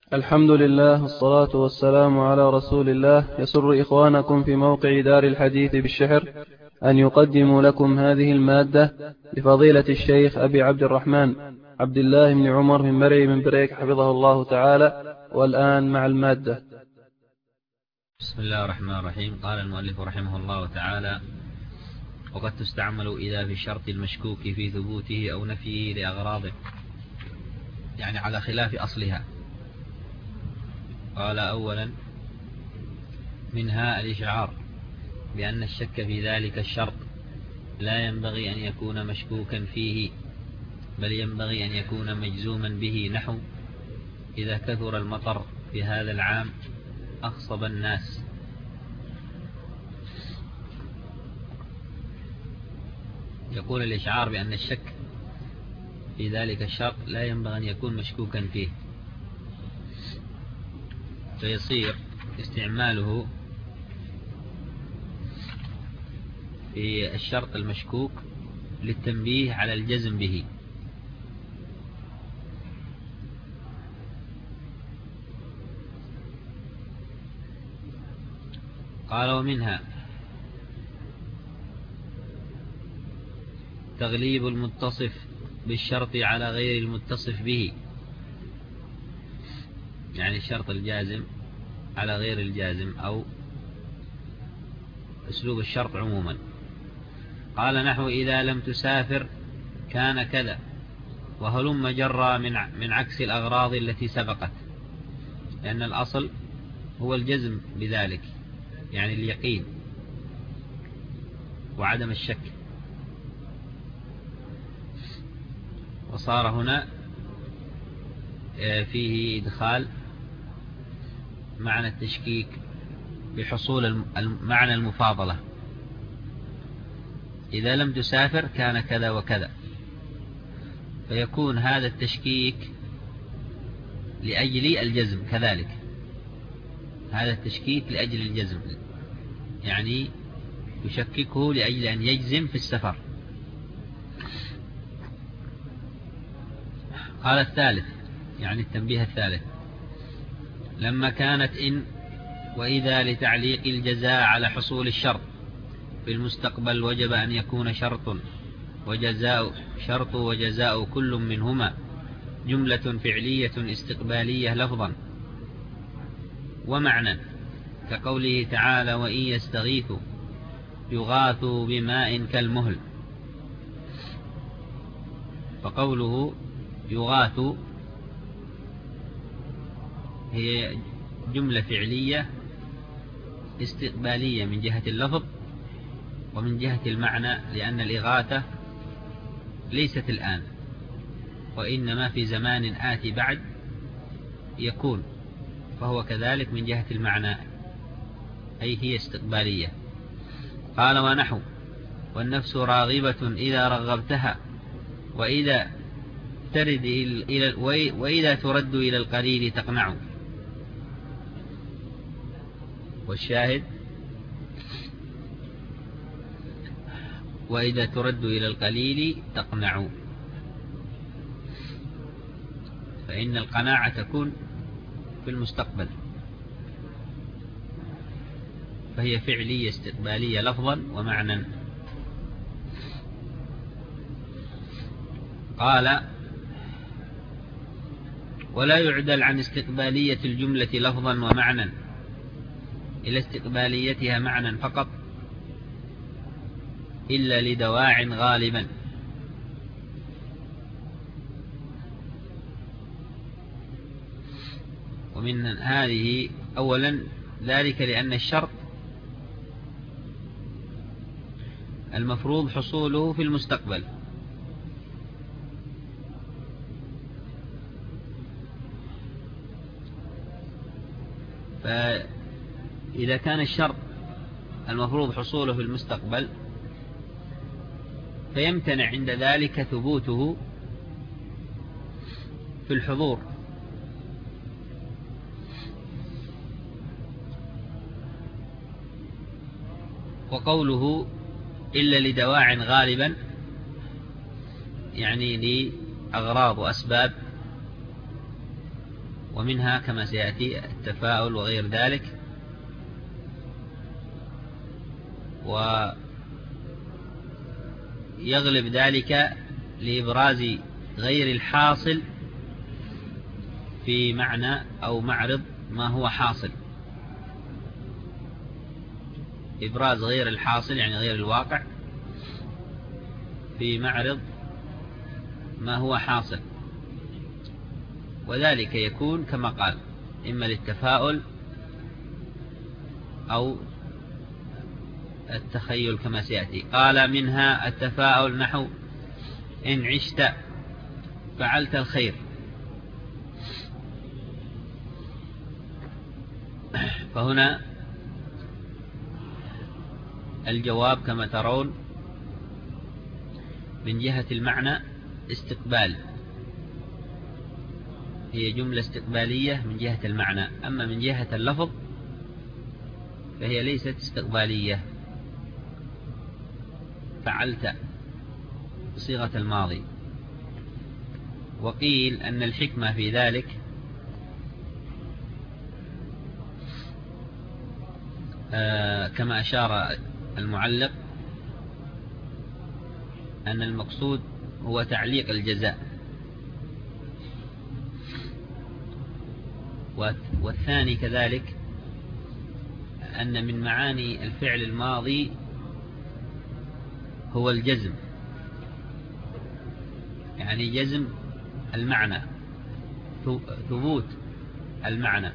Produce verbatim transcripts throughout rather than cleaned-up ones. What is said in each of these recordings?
الحمد لله والصلاة والسلام على رسول الله. يسر إخوانكم في موقع دار الحديث بالشحر أن يقدموا لكم هذه المادة لفضيلة الشيخ أبي عبد الرحمن عبد الله بن عمر من مرعي من بريك حفظه الله تعالى. والآن مع المادة. بسم الله الرحمن الرحيم. قال المؤلف رحمه الله تعالى: وقد تستعمل إذا في الشرط المشكوك في ثبوته أو نفيه لأغراضه، يعني على خلاف أصلها. قال: أولا، منها الإشعار بأن الشك في ذلك الشرط لا ينبغي أن يكون مشكوكا فيه، بل ينبغي أن يكون مجزوما به، نحو: إذا كثر المطر في هذا العام أخصب الناس. يقول الإشعار بأن الشك في ذلك الشرط لا ينبغي أن يكون مشكوكا فيه، فيصير استعماله في الشرط المشكوك للتنبيه على الجزم به. قال: ومنها تغليب المتصف بالشرط على غير المتصف به، يعني الشرط الجازم على غير الجازم، أو أسلوب الشرط عموما. قال: نحو: إذا لم تسافر كان كذا، وهلم جرى من من عكس الأغراض التي سبقت، لأن الأصل هو الجزم بذلك، يعني اليقين وعدم الشك. وصار هنا فيه إدخال معنى التشكيك بحصول معنى المفاضلة. إذا لم تسافر كان كذا وكذا، فيكون هذا التشكيك لأجل الجزم كذلك. هذا التشكيك لأجل الجزم، يعني يشككه لأجل أن يجزم في السفر. قال: الثالث، يعني التنبيه الثالث: لما كانت إن وإذا لتعليق الجزاء على حصول الشرط في المستقبل وجب أن يكون شرط وجزاء شرط وجزاء كل منهما جملة فعلية استقبالية لفظا ومعنى، كقوله تعالى: وإن يستغيثوا يغاثوا بماء كالمهل. فقوله يغاث هي جملة فعلية استقبالية من جهة اللفظ ومن جهة المعنى، لأن الإغاثة ليست الآن، وإنما في زمان آتي بعد يكون، فهو كذلك من جهة المعنى، أي هي استقبالية. قال: ونحو: والنفس راغبة إذا رغبتها، وإذا ترد إلى وإذا ترد إلى القليل تقنع. والشاهد: وإذا ترد إلى القليل تقنع، فإن القناعة تكون في المستقبل، فهي فعلية استقبالية لفظا ومعنى. قال: ولا يعدل عن استقبالية الجملة لفظا ومعنى إلى استقباليتها معنى فقط، إلا لدواع غالبا. ومن هذه: أولا، ذلك لأن الشرط المفروض حصوله في المستقبل، فإذا كان الشرط المفروض حصوله في المستقبل فيمتنع عند ذلك ثبوته في الحضور. وقوله إلا لدواع غالبا يعني لأغراض وأسباب ومنها كما سيأتي التفاؤل وغير ذلك. ويغلب ذلك لإبراز غير الحاصل في معنى أو معرض ما هو حاصل. إبراز غير الحاصل يعني غير الواقع في معرض ما هو حاصل، وذلك يكون كما قال إما للتفاؤل أو التخيل كما سيأتي. قال منها التفاؤل نحو إن عشت فعلت الخير. فهنا الجواب كما ترون من جهة المعنى استقبال، هي جملة استقبالية من جهة المعنى، أما من جهة اللفظ فهي ليست استقبالية. فعلت بصيغة الماضي. وقيل أن الحكمة في ذلك آه كما أشار المعلق أن المقصود هو تعليق الجزاء، والثاني كذلك أن من معاني الفعل الماضي هو الجزم، يعني جزم المعنى، ثبوت المعنى،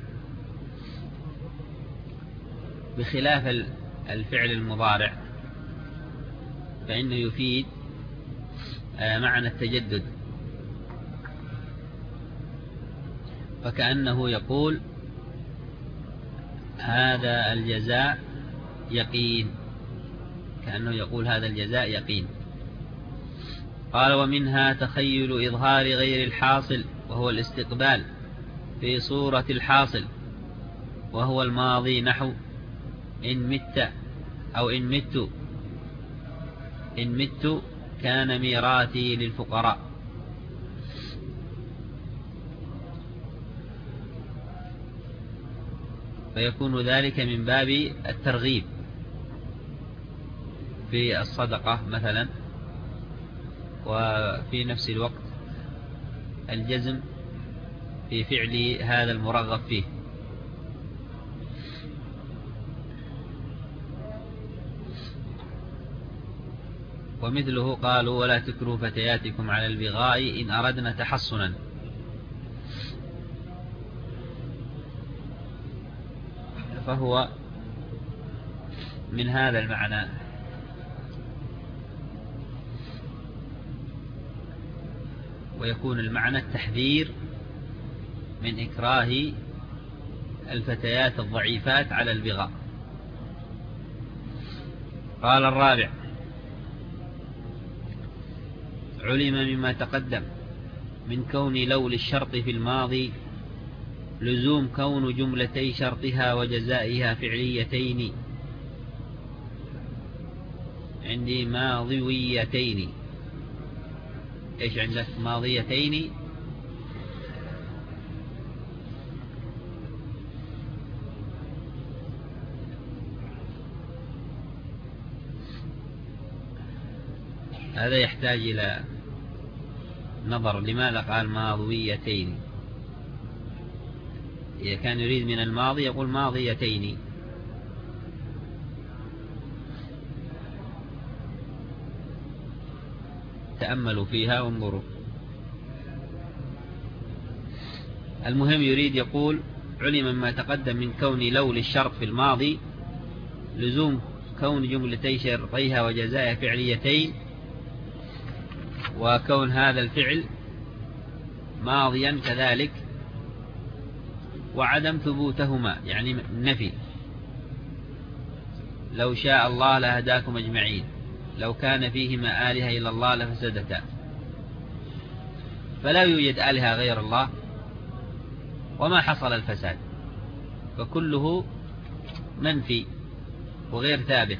بخلاف الفعل المضارع فإنه يفيد معنى التجدد. فكأنه يقول هذا الجزاء يقين، كأنه يقول هذا الجزاء يقين. قال ومنها تخيل إظهار غير الحاصل وهو الاستقبال في صورة الحاصل وهو الماضي نحو إن مت أو إن مت إن مت كان ميراثي للفقراء. فيكون ذلك من باب الترغيب في الصدقة مثلا، وفي نفس الوقت الجزم في فعل هذا المرغب فيه. ومثله قالوا ولا تكروا فتياتكم على البغاء إن أردنا تحصنا. فهو من هذا المعنى. ويكون المعنى التحذير من إكراه الفتيات الضعيفات على البغاء. قال الرابع علم مما تقدم من كون لو للشرط في الماضي لزوم كون جملتي شرطها وجزائها فعليتين، عندي ماضويتين. ايش عندك؟ ماضيتين. هذا يحتاج إلى نظر، لماذا قال ماضويتين؟ إذا كان يريد من الماضي يقول ماضيتين. تأملوا فيها وانظروا. المهم يريد يقول علم ما تقدم من كون لو للشرط في الماضي لزوم كون جملتي شرطيها وجزائها فعليتين، وكون هذا الفعل ماضيا كذلك، وعدم ثبوتهما يعني نفي. لو شاء الله لهداكم أجمعين لو كان فيهما آلهة إلا الله لفسدتا. فلا يوجد آلهة غير الله وما حصل الفساد، فكله منفي وغير ثابت.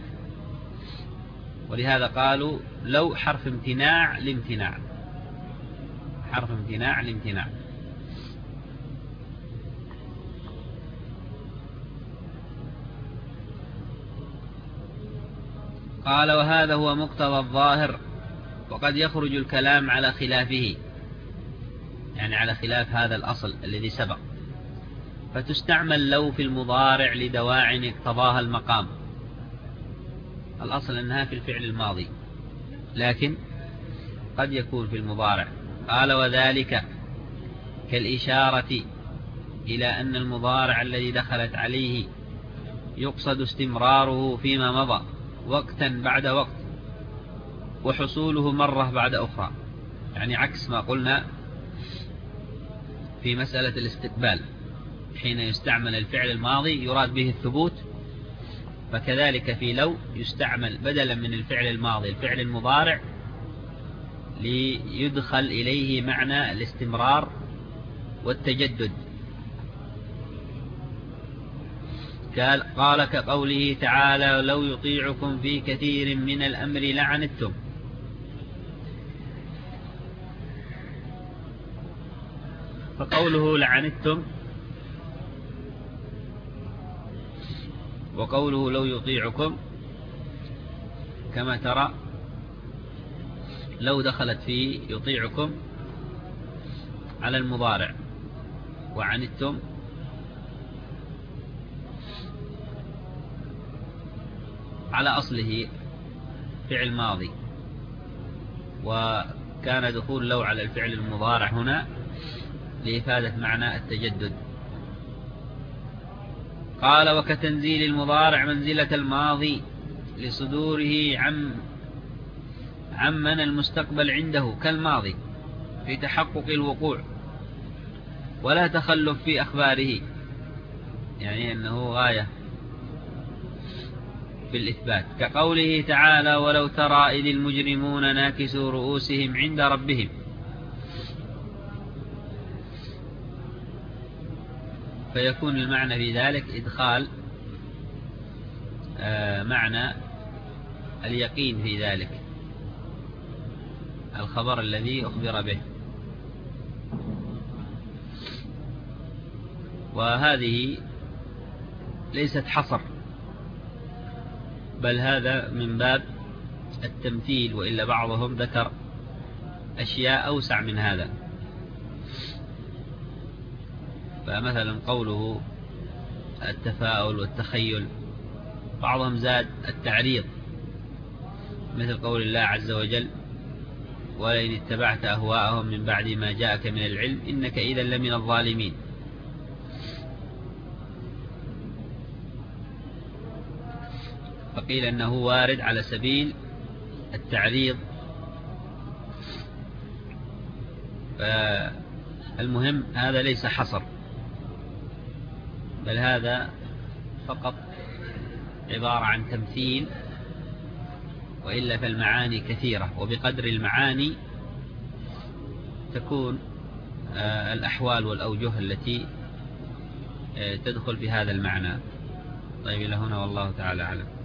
ولهذا قالوا لو حرف امتناع لامتناع، حرف امتناع لامتناع. قال وهذا هو مقتضى الظاهر، وقد يخرج الكلام على خلافه، يعني على خلاف هذا الأصل الذي سبق، فتستعمل لو في المضارع لدواع اقتضاها المقام. الأصل أنها في الفعل الماضي، لكن قد يكون في المضارع. قال وذلك كالإشارة إلى أن المضارع الذي دخلت عليه يقصد استمراره فيما مضى وقتا بعد وقت، وحصوله مرة بعد أخرى، يعني عكس ما قلنا في مسألة الاستقبال حين يستعمل الفعل الماضي يراد به الثبوت، فكذلك في لو يستعمل بدلا من الفعل الماضي الفعل المضارع ليدخل إليه معنى الاستمرار والتجدد. قال كقوله تعالى لو يطيعكم في كثير من الأمر لعنتم. فقوله لعنتم وقوله لو يطيعكم كما ترى لو دخلت في يطيعكم على المضارع، وعنتم على أصله فعل ماضي، وكان دخول لو على الفعل المضارع هنا لإفادة معنى التجدد. قال وكتنزيل المضارع منزلة الماضي لصدوره عم عمن المستقبل عنده كالماضي في تحقق الوقوع ولا تخلف في أخباره، يعني أنه غاية في الإثبات. كقوله تعالى ولو ترى إذ المجرمون ناكسوا رؤوسهم عند ربهم. فيكون المعنى في ذلك إدخال معنى اليقين في ذلك الخبر الذي أخبر به. وهذه ليست حصر، بل هذا من باب التمثيل، وإلا بعضهم ذكر أشياء أوسع من هذا. فمثلا قوله التفاؤل والتخيل، بعضهم زاد التعريض، مثل قول الله عز وجل ولئن اتبعت أهواءهم من بعد ما جاءك من العلم إنك إذا لمن الظالمين. فقيل أنه وارد على سبيل التعريض. فالمهم هذا ليس حصر، بل هذا فقط عبارة عن تمثيل، وإلا فالمعاني كثيرة، وبقدر المعاني تكون الأحوال والأوجه التي تدخل في هذا المعنى. طيب إلى هنا والله تعالى أعلم.